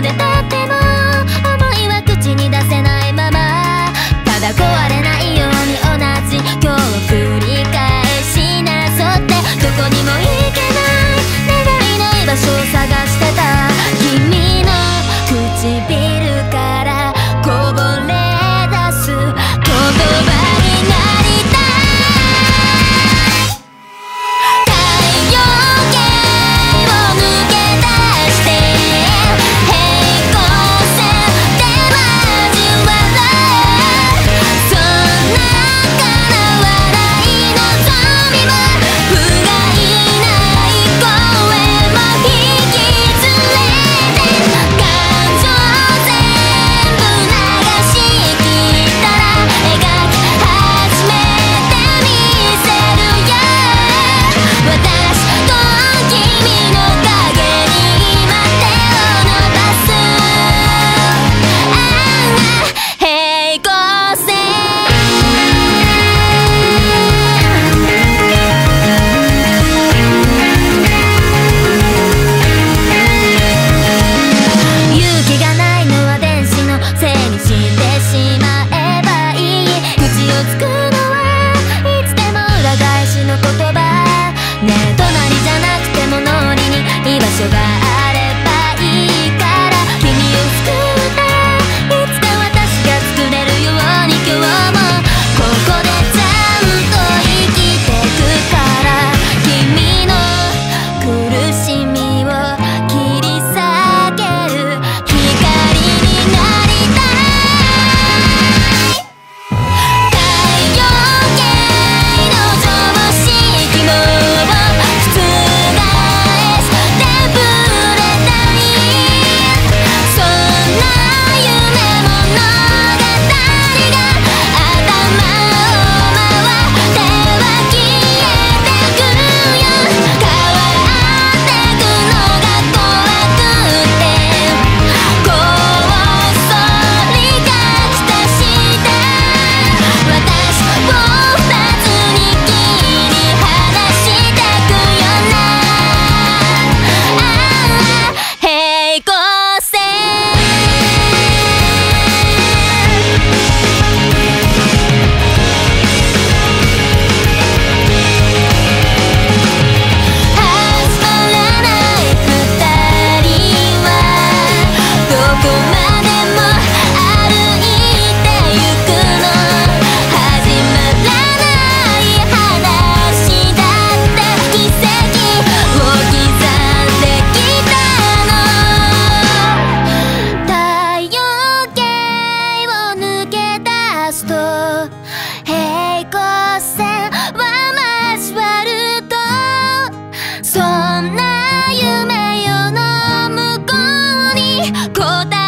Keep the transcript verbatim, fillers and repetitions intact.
まで経っても思いは口に出せないまま、ただ壊れないように同じ今日を繰り返しなそって、どこにも行けない願いの居場所を探してた。君の唇からこぼれ出す言葉になりたい。太陽系を抜け出して平行線で交わる、そんなから笑い望みも不甲斐ない声も引き連れて、感情全部流し切ったら描き始めてみせるよ。私と君の影に今手を伸ばす、ああ平行線。勇気がないのは電子のせいにしてしまえばいい。口をつくのはいつでも裏返しの言葉。ねえ隣じゃなくても脳裏に居場所があればいいから、君を救っていつか私が作れるように今日もここでちゃんと生きてくから、君の苦しみを切り裂ける光になりたい。太陽系の常識も覆して触れたい、そんな夢物語が頭を回っては消えてくよ。変わってくのが怖くてこっそり書き足して、私を二つに切り離してくよな、ああ平行線。始まらない二人はどこまでも歩いてゆくの、始まらない話だって奇跡を刻んできたの。太陽系を抜け出すと平行線は交わると、そんな夢よの向こうに答え